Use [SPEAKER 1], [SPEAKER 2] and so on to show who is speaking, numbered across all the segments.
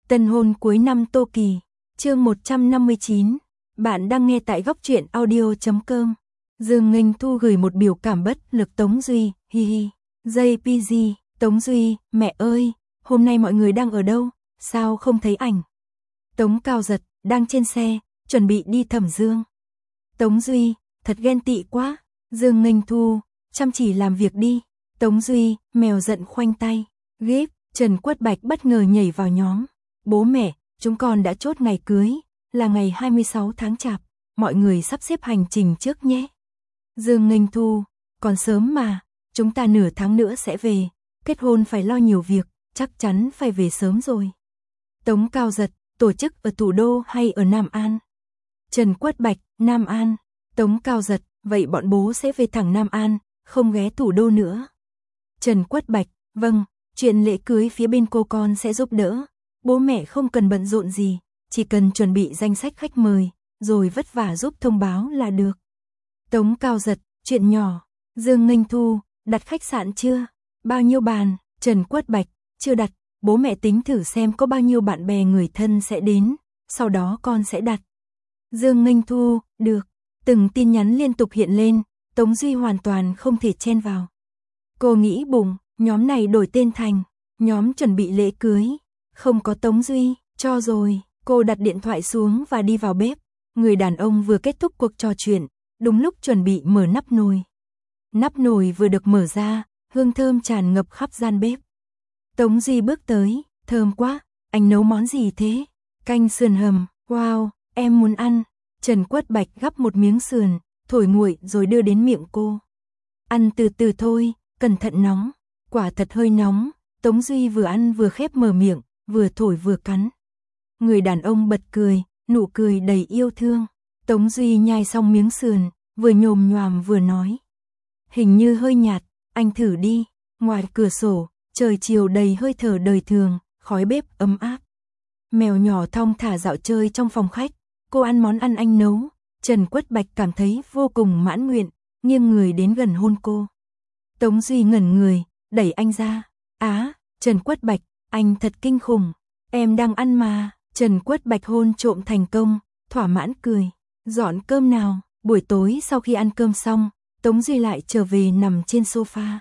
[SPEAKER 1] Tân hôn cuối năm Tô Kỳ, chương 159. Bạn đang nghe tại góc truyện audio.com. Dương Nghênh Thu gửi một biểu cảm bất lực Tống Duy, hi hi. JPG, Tống Duy, mẹ ơi, hôm nay mọi người đang ở đâu, sao không thấy ảnh? Tống Cao Giật, đang trên xe, chuẩn bị đi Thẩm Dương. Tống Duy, thật ghen tị quá. Dương Nghênh Thu, chăm chỉ làm việc đi. Tống Duy, mèo giận khoanh tay. Gíp, Trần Quất Bạch bất ngờ nhảy vào nhóm. Bố mẹ, chúng con đã chốt ngày cưới, là ngày 26 tháng Chạp, mọi người sắp xếp hành trình trước nhé. Dương Nghênh Thu, còn sớm mà, chúng ta nửa tháng nữa sẽ về, kết hôn phải lo nhiều việc, chắc chắn phải về sớm rồi. Tống Cao Giật, tổ chức ở thủ đô hay ở Nam An? Trần Quất Bạch, Nam An. Tống Cao Giật, vậy bọn bố sẽ về thẳng Nam An, không ghé thủ đô nữa. Trần Quất Bạch, vâng, chuyện lễ cưới phía bên cô con sẽ giúp đỡ. Bố mẹ không cần bận rộn gì, chỉ cần chuẩn bị danh sách khách mời, rồi vất vả giúp thông báo là được. Tống Cao Giật, chuyện nhỏ. Dương Nghênh Thu, đặt khách sạn chưa? Bao nhiêu bàn? Trần Quất Bạch, chưa đặt, bố mẹ tính thử xem có bao nhiêu bạn bè người thân sẽ đến, sau đó con sẽ đặt. Dương Nghênh Thu, được. Từng tin nhắn liên tục hiện lên, Tống Duy hoàn toàn không thể chen vào. Cô nghĩ bụng, nhóm này đổi tên thành nhóm chuẩn bị lễ cưới. Không có Tống Duy, cho rồi, cô đặt điện thoại xuống và đi vào bếp. Người đàn ông vừa kết thúc cuộc trò chuyện, đúng lúc chuẩn bị mở nắp nồi. Nắp nồi vừa được mở ra, hương thơm tràn ngập khắp gian bếp. Tống Duy bước tới, thơm quá, anh nấu món gì thế? Canh sườn hầm, wow, em muốn ăn. Trần Quất Bạch gắp một miếng sườn, thổi nguội rồi đưa đến miệng cô. Ăn từ từ thôi, cẩn thận nóng, quả thật hơi nóng. Tống Duy vừa ăn vừa khép mở miệng, vừa thổi vừa cắn. Người đàn ông bật cười, nụ cười đầy yêu thương. Tống Duy nhai xong miếng sườn, vừa nhồm nhoàm vừa nói. Hình như hơi nhạt, anh thử đi. Ngoài cửa sổ, trời chiều đầy hơi thở đời thường, khói bếp ấm áp. Mèo nhỏ thong thả dạo chơi trong phòng khách, cô ăn món ăn anh nấu. Trần Quất Bạch cảm thấy vô cùng mãn nguyện, nghiêng người đến gần hôn cô. Tống Duy ngẩn người, đẩy anh ra. Trần Quất Bạch, anh thật kinh khủng, em đang ăn mà. Trần Quất Bạch hôn trộm thành công, thỏa mãn cười. Dọn cơm nào. Buổi tối sau khi ăn cơm xong, Tống Duy lại trở về nằm trên sofa.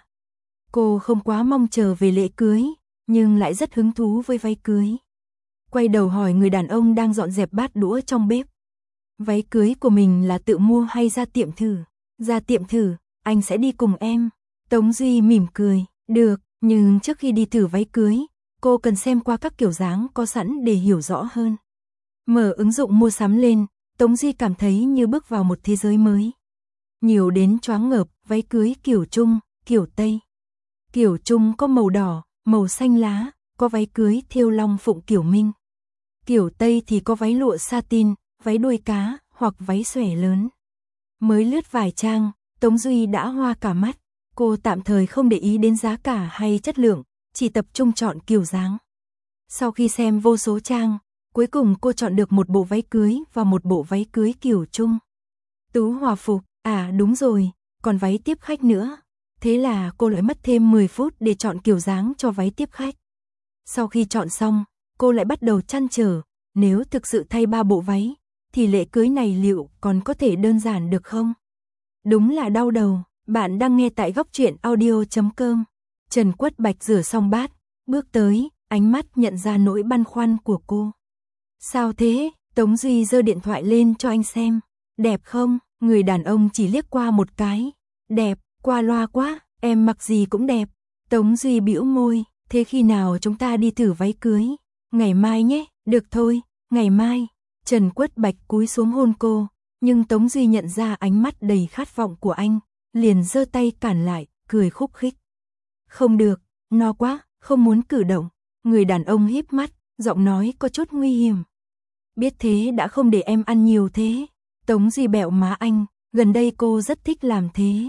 [SPEAKER 1] Cô không quá mong chờ về lễ cưới, nhưng lại rất hứng thú với váy cưới. Quay đầu hỏi người đàn ông đang dọn dẹp bát đũa trong bếp. Váy cưới của mình là tự mua hay ra tiệm thử? Ra tiệm thử, anh sẽ đi cùng em. Tống Duy mỉm cười, được, nhưng trước khi đi thử váy cưới, cô cần xem qua các kiểu dáng có sẵn để hiểu rõ hơn. Mở ứng dụng mua sắm lên, Tống Duy cảm thấy như bước vào một thế giới mới. Nhiều đến choáng ngợp, váy cưới kiểu Trung, kiểu Tây. Kiểu Trung có màu đỏ, màu xanh lá, có váy cưới thêu long phụng kiểu Minh. Kiểu Tây thì có váy lụa satin, váy đuôi cá, hoặc váy xòe lớn. Mới lướt vài trang, Tống Duy đã hoa cả mắt. Cô tạm thời không để ý đến giá cả hay chất lượng, chỉ tập trung chọn kiểu dáng. Sau khi xem vô số trang, cuối cùng cô chọn được một bộ váy cưới và một bộ váy cưới kiểu Trung. Tú hòa phục, đúng rồi, còn váy tiếp khách nữa. Thế là cô lại mất thêm 10 phút để chọn kiểu dáng cho váy tiếp khách. Sau khi chọn xong, cô lại bắt đầu trăn trở, nếu thực sự thay 3 bộ váy, thì lễ cưới này liệu còn có thể đơn giản được không? Đúng là đau đầu. Bạn đang nghe tại góc truyện audio.com. Trần Quất Bạch rửa xong bát, bước tới, ánh mắt nhận ra nỗi băn khoăn của cô. Sao thế? Tống Duy giơ điện thoại lên cho anh xem. Đẹp không? Người đàn ông chỉ liếc qua một cái. Đẹp, qua loa quá, em mặc gì cũng đẹp. Tống Duy bĩu môi, thế khi nào chúng ta đi thử váy cưới? Ngày mai nhé, được thôi, ngày mai. Trần Quất Bạch cúi xuống hôn cô, nhưng Tống Duy nhận ra ánh mắt đầy khát vọng của anh. Liền giơ tay cản lại, cười khúc khích. Không được, no quá, không muốn cử động. Người đàn ông híp mắt, giọng nói có chút nguy hiểm. Biết thế đã không để em ăn nhiều thế. Tống Duy bẹo má anh, gần đây cô rất thích làm thế.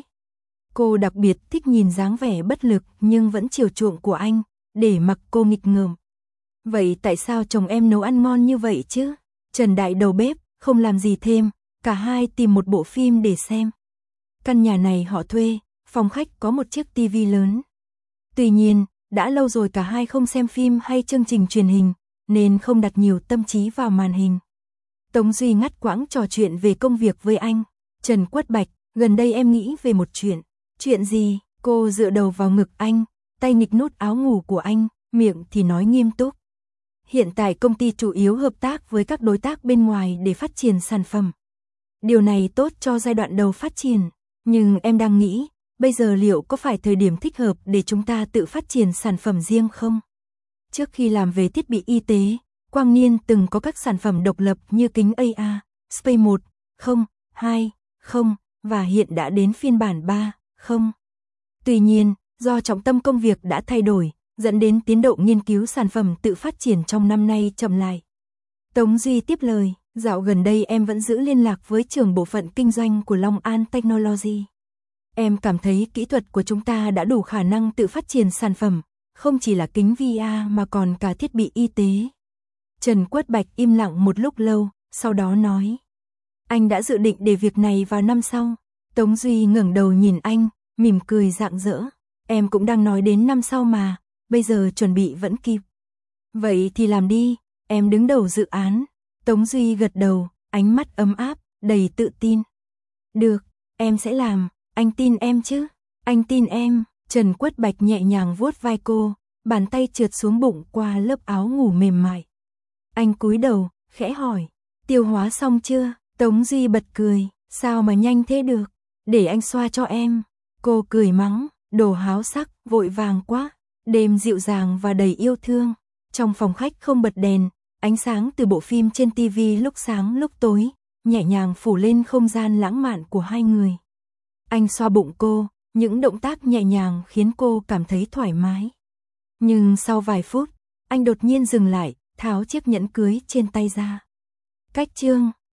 [SPEAKER 1] Cô đặc biệt thích nhìn dáng vẻ bất lực nhưng vẫn chiều chuộng của anh, để mặc cô nghịch ngợm. Vậy tại sao chồng em nấu ăn ngon như vậy chứ? Trần Đại đầu bếp, không làm gì thêm, cả hai tìm một bộ phim để xem. Căn nhà này họ thuê, phòng khách có một chiếc tivi lớn. Tuy nhiên, đã lâu rồi cả hai không xem phim hay chương trình truyền hình, nên không đặt nhiều tâm trí vào màn hình. Tống Duy ngắt quãng trò chuyện về công việc với anh. Trần Quất Bạch, gần đây em nghĩ về một chuyện. Chuyện gì? Cô dựa đầu vào ngực anh, tay nghịch nút áo ngủ của anh, miệng thì nói nghiêm túc. Hiện tại công ty chủ yếu hợp tác với các đối tác bên ngoài để phát triển sản phẩm. Điều này tốt cho giai đoạn đầu phát triển, nhưng em đang nghĩ, bây giờ liệu có phải thời điểm thích hợp để chúng ta tự phát triển sản phẩm riêng không? Trước khi làm về thiết bị y tế, Quang Niên từng có các sản phẩm độc lập như kính AR, Space 1, 0, 2, 0 và hiện đã đến phiên bản 3, 0. Tuy nhiên, do trọng tâm công việc đã thay đổi, dẫn đến tiến độ nghiên cứu sản phẩm tự phát triển trong năm nay chậm lại. Tống Duy tiếp lời, dạo gần đây em vẫn giữ liên lạc với trưởng bộ phận kinh doanh của Long An Technology. Em cảm thấy kỹ thuật của chúng ta đã đủ khả năng tự phát triển sản phẩm, không chỉ là kính VR mà còn cả thiết bị y tế. Trần Quất Bạch im lặng một lúc lâu, sau đó nói. Anh đã dự định để việc này vào năm sau. Tống Duy ngẩng đầu nhìn anh, mỉm cười rạng rỡ. Em cũng đang nói đến năm sau mà, bây giờ chuẩn bị vẫn kịp. Vậy thì làm đi, em đứng đầu dự án. Tống Duy gật đầu, ánh mắt ấm áp, đầy tự tin. Được, em sẽ làm, anh tin em chứ? Anh tin em. Trần Quất Bạch nhẹ nhàng vuốt vai cô, bàn tay trượt xuống bụng qua lớp áo ngủ mềm mại. Anh cúi đầu, khẽ hỏi, tiêu hóa xong chưa? Tống Duy bật cười, sao mà nhanh thế được? Để anh xoa cho em. Cô cười mắng, đồ háo sắc, vội vàng quá. Đêm dịu dàng và đầy yêu thương. Trong phòng khách không bật đèn, ánh sáng từ bộ phim trên TV lúc sáng lúc tối, nhẹ nhàng phủ lên không gian lãng mạn của hai người. Anh xoa bụng cô, những động tác nhẹ nhàng khiến cô cảm thấy thoải mái. Nhưng sau vài phút, anh đột nhiên dừng lại, tháo chiếc nhẫn cưới trên tay ra. Cách chương